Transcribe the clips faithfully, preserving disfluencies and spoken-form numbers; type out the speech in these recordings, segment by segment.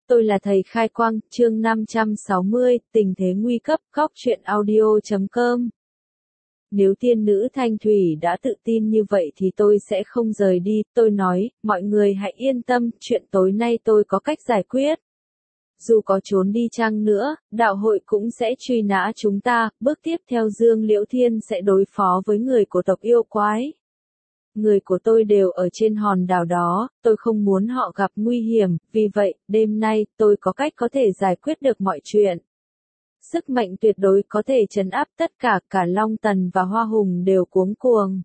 Tôi là thầy khai quang, chương năm trăm sáu mươi, tình thế nguy cấp, góc truyện audio chấm com. Nếu tiên nữ Thanh Thủy đã tự tin như vậy thì tôi sẽ không rời đi, tôi nói, mọi người hãy yên tâm, chuyện tối nay tôi có cách giải quyết. Dù có trốn đi chăng nữa, đạo hội cũng sẽ truy nã chúng ta, bước tiếp theo Dương Liễu Thiên sẽ đối phó với người của tộc yêu quái. Người của tôi đều ở trên hòn đảo đó, tôi không muốn họ gặp nguy hiểm, vì vậy, đêm nay, tôi có cách có thể giải quyết được mọi chuyện. Sức mạnh tuyệt đối có thể trấn áp tất cả, cả Long Tần và Hoa Hùng đều cuống cuồng.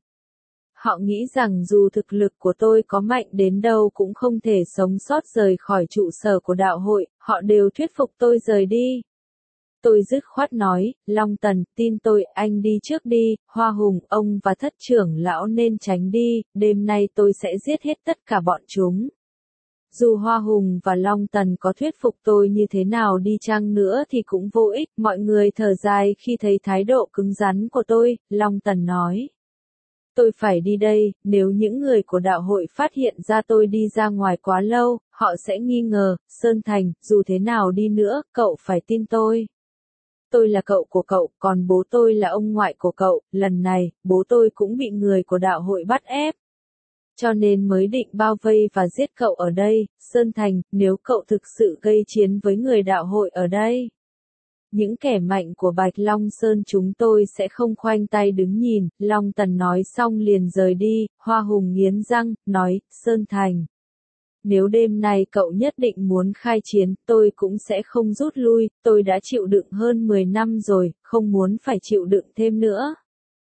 Họ nghĩ rằng dù thực lực của tôi có mạnh đến đâu cũng không thể sống sót rời khỏi trụ sở của đạo hội, họ đều thuyết phục tôi rời đi. Tôi dứt khoát nói, Long Tần, tin tôi, anh đi trước đi, Hoa Hùng, ông và thất trưởng lão nên tránh đi, đêm nay tôi sẽ giết hết tất cả bọn chúng. Dù Hoa Hùng và Long Tần có thuyết phục tôi như thế nào đi chăng nữa thì cũng vô ích, mọi người thở dài khi thấy thái độ cứng rắn của tôi, Long Tần nói. Tôi phải đi đây, nếu những người của đạo hội phát hiện ra tôi đi ra ngoài quá lâu, họ sẽ nghi ngờ, Sơn Thành, dù thế nào đi nữa, cậu phải tin tôi. Tôi là cậu của cậu, còn bố tôi là ông ngoại của cậu, lần này, bố tôi cũng bị người của đạo hội bắt ép. Cho nên mới định bao vây và giết cậu ở đây, Sơn Thành, nếu cậu thực sự gây chiến với người đạo hội ở đây. Những kẻ mạnh của Bạch Long Sơn chúng tôi sẽ không khoanh tay đứng nhìn, Long Tần nói xong liền rời đi, Hoa Hùng nghiến răng, nói, Sơn Thành. Nếu đêm nay cậu nhất định muốn khai chiến, tôi cũng sẽ không rút lui, tôi đã chịu đựng hơn mười năm rồi, không muốn phải chịu đựng thêm nữa.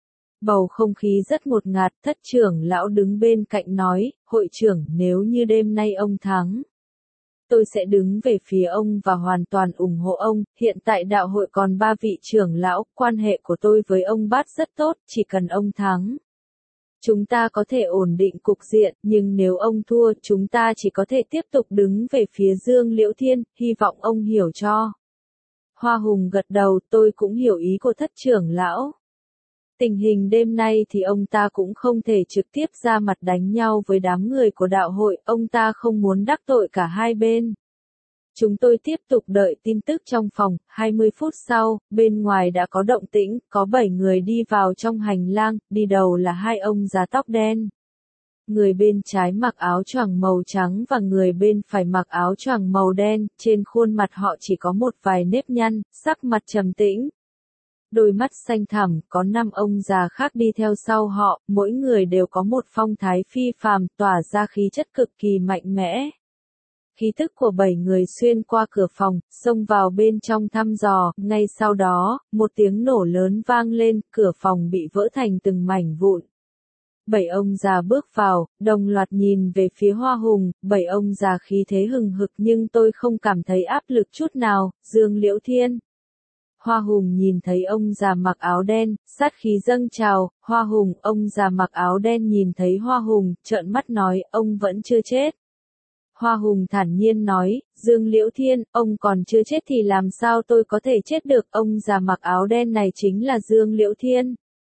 Bầu không khí rất ngột ngạt, thất trưởng lão đứng bên cạnh nói, hội trưởng, nếu như đêm nay ông thắng, tôi sẽ đứng về phía ông và hoàn toàn ủng hộ ông, hiện tại đạo hội còn ba vị trưởng lão, quan hệ của tôi với ông Bát rất tốt, chỉ cần ông thắng. Chúng ta có thể ổn định cục diện, nhưng nếu ông thua, chúng ta chỉ có thể tiếp tục đứng về phía Dương Liễu Thiên, hy vọng ông hiểu cho. Hoa Hùng gật đầu, tôi cũng hiểu ý của thất trưởng lão. Tình hình đêm nay thì ông ta cũng không thể trực tiếp ra mặt đánh nhau với đám người của đạo hội, ông ta không muốn đắc tội cả hai bên. Chúng tôi tiếp tục đợi tin tức trong phòng, hai mươi phút sau, bên ngoài đã có động tĩnh, có bảy người đi vào trong hành lang, đi đầu là hai ông già tóc đen. Người bên trái mặc áo choàng màu trắng và người bên phải mặc áo choàng màu đen, trên khuôn mặt họ chỉ có một vài nếp nhăn, sắc mặt trầm tĩnh. Đôi mắt xanh thẳm, có năm ông già khác đi theo sau họ, mỗi người đều có một phong thái phi phàm, tỏa ra khí chất cực kỳ mạnh mẽ. Khí tức của bảy người xuyên qua cửa phòng, xông vào bên trong thăm dò, ngay sau đó, một tiếng nổ lớn vang lên, cửa phòng bị vỡ thành từng mảnh vụn. Bảy ông già bước vào, đồng loạt nhìn về phía Hoa Hùng, bảy ông già khí thế hừng hực nhưng tôi không cảm thấy áp lực chút nào, Dương Liễu Thiên. Hoa Hùng nhìn thấy ông già mặc áo đen, sát khí dâng trào, Hoa Hùng, ông già mặc áo đen nhìn thấy Hoa Hùng, trợn mắt nói, ông vẫn chưa chết. Hoa Hùng thản nhiên nói, Dương Liễu Thiên, ông còn chưa chết thì làm sao tôi có thể chết được, ông già mặc áo đen này chính là Dương Liễu Thiên.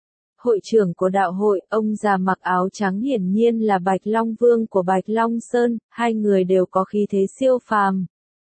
Hội trưởng của đạo hội, ông già mặc áo trắng hiển nhiên là Bạch Long Vương của Bạch Long Sơn, hai người đều có khí thế siêu phàm.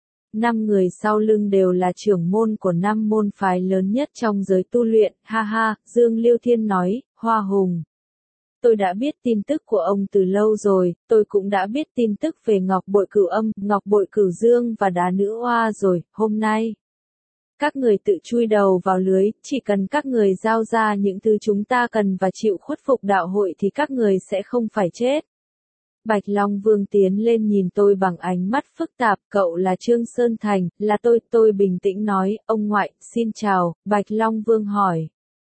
Năm người sau lưng đều là trưởng môn của năm môn phái lớn nhất trong giới tu luyện, ha ha, Dương Liễu Thiên nói, Hoa Hùng. Tôi đã biết tin tức của ông từ lâu rồi, tôi cũng đã biết tin tức về Ngọc Bội Cửu Âm, Ngọc Bội Cửu Dương và Đá Nữ Hoa rồi, hôm nay. Các người tự chui đầu vào lưới, chỉ cần các người giao ra những thứ chúng ta cần và chịu khuất phục đạo hội thì các người sẽ không phải chết. Bạch Long Vương tiến lên nhìn tôi bằng ánh mắt phức tạp, cậu là Trương Sơn Thành, là tôi, tôi bình tĩnh nói, ông ngoại, xin chào, Bạch Long Vương hỏi.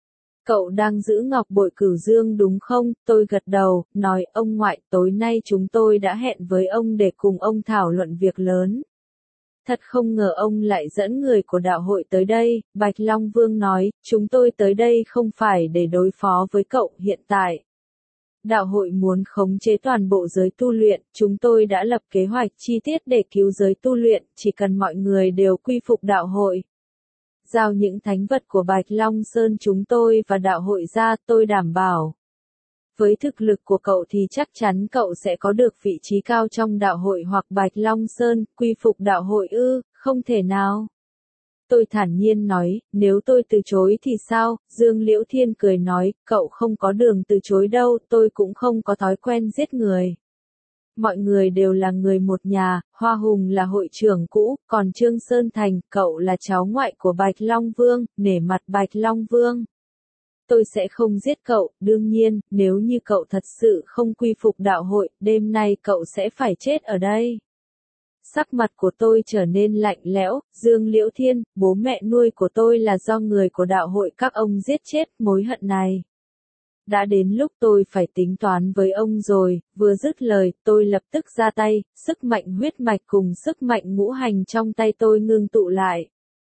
Cậu đang giữ Ngọc Bội Cửu Dương đúng không? Tôi gật đầu, nói, ông ngoại, tối nay chúng tôi đã hẹn với ông để cùng ông thảo luận việc lớn. Thật không ngờ ông lại dẫn người của đạo hội tới đây, Bạch Long Vương nói, chúng tôi tới đây không phải để đối phó với cậu hiện tại. Đạo hội muốn khống chế toàn bộ giới tu luyện, chúng tôi đã lập kế hoạch chi tiết để cứu giới tu luyện, chỉ cần mọi người đều quy phục đạo hội. Giao những thánh vật của Bạch Long Sơn chúng tôi và đạo hội ra, tôi đảm bảo. Với thực lực của cậu thì chắc chắn cậu sẽ có được vị trí cao trong đạo hội hoặc Bạch Long Sơn, quy phục đạo hội ư, không thể nào. Tôi thản nhiên nói, nếu tôi từ chối thì sao? Dương Liễu Thiên cười nói, cậu không có đường từ chối đâu, tôi cũng không có thói quen giết người. Mọi người đều là người một nhà, Hoa Hùng là hội trưởng cũ, còn Trương Sơn Thành, cậu là cháu ngoại của Bạch Long Vương, nể mặt Bạch Long Vương. Tôi sẽ không giết cậu, đương nhiên, nếu như cậu thật sự không quy phục đạo hội, đêm nay cậu sẽ phải chết ở đây. Sắc mặt của tôi trở nên lạnh lẽo, Dương Liễu Thiên, bố mẹ nuôi của tôi là do người của đạo hội các ông giết chết, mối hận này. Đã đến lúc tôi phải tính toán với ông rồi, vừa dứt lời, tôi lập tức ra tay, sức mạnh huyết mạch cùng sức mạnh ngũ hành trong tay tôi ngưng tụ lại.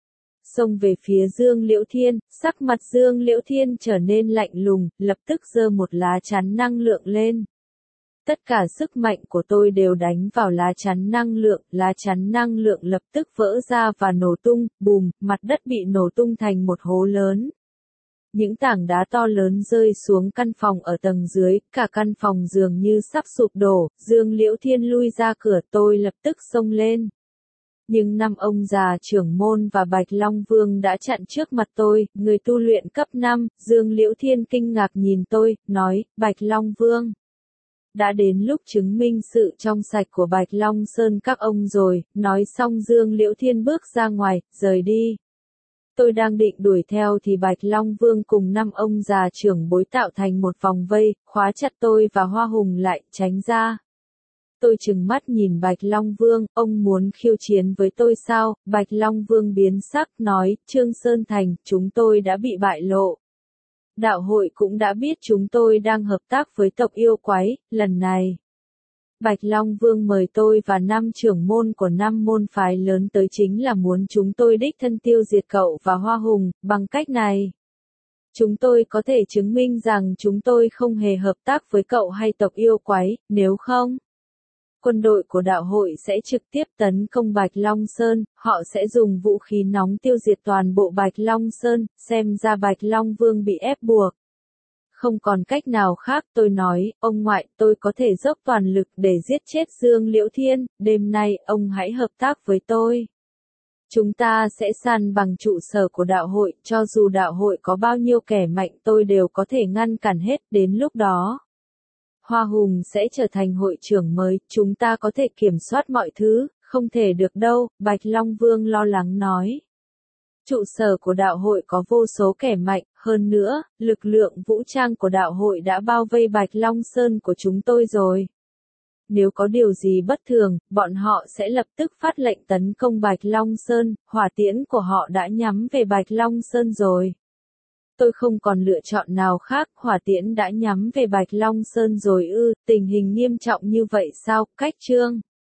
Xông về phía Dương Liễu Thiên, sắc mặt Dương Liễu Thiên trở nên lạnh lùng, lập tức giơ một lá chắn năng lượng lên. Tất cả sức mạnh của tôi đều đánh vào lá chắn năng lượng, lá chắn năng lượng lập tức vỡ ra và nổ tung, bùm, mặt đất bị nổ tung thành một hố lớn. Những tảng đá to lớn rơi xuống căn phòng ở tầng dưới, cả căn phòng dường như sắp sụp đổ, Dương Liễu Thiên lui ra cửa, tôi lập tức xông lên. Nhưng năm ông già trưởng môn và Bạch Long Vương đã chặn trước mặt tôi, người tu luyện cấp năm, Dương Liễu Thiên kinh ngạc nhìn tôi, nói, Bạch Long Vương. Đã đến lúc chứng minh sự trong sạch của Bạch Long Sơn các ông rồi, nói xong Dương Liễu Thiên bước ra ngoài, rời đi. Tôi đang định đuổi theo thì Bạch Long Vương cùng năm ông già trưởng bối tạo thành một vòng vây, khóa chặt tôi và Hoa Hùng lại, tránh ra. Tôi trừng mắt nhìn Bạch Long Vương, ông muốn khiêu chiến với tôi sao? Bạch Long Vương biến sắc nói, Trương Sơn Thành, chúng tôi đã bị bại lộ. Đạo hội cũng đã biết chúng tôi đang hợp tác với tộc yêu quái, lần này. Bạch Long Vương mời tôi và năm trưởng môn của năm môn phái lớn tới chính là muốn chúng tôi đích thân tiêu diệt cậu và Hoa Hùng, bằng cách này. Chúng tôi có thể chứng minh rằng chúng tôi không hề hợp tác với cậu hay tộc yêu quái, nếu không, quân đội của đạo hội sẽ trực tiếp tấn công Bạch Long Sơn, họ sẽ dùng vũ khí nóng tiêu diệt toàn bộ Bạch Long Sơn, xem ra Bạch Long Vương bị ép buộc. Không còn cách nào khác, tôi nói, ông ngoại, tôi có thể dốc toàn lực để giết chết Dương Liễu Thiên, đêm nay, ông hãy hợp tác với tôi. Chúng ta sẽ săn bằng trụ sở của đạo hội, cho dù đạo hội có bao nhiêu kẻ mạnh tôi đều có thể ngăn cản hết, đến lúc đó. Hoa Hùng sẽ trở thành hội trưởng mới, chúng ta có thể kiểm soát mọi thứ, không thể được đâu, Bạch Long Vương lo lắng nói. Trụ sở của đạo hội có vô số kẻ mạnh, hơn nữa, lực lượng vũ trang của đạo hội đã bao vây Bạch Long Sơn của chúng tôi rồi. Nếu có điều gì bất thường, bọn họ sẽ lập tức phát lệnh tấn công Bạch Long Sơn, hỏa tiễn của họ đã nhắm về Bạch Long Sơn rồi. Tôi không còn lựa chọn nào khác, hỏa tiễn đã nhắm về Bạch Long Sơn rồi ư, tình hình nghiêm trọng như vậy sao, cách chương.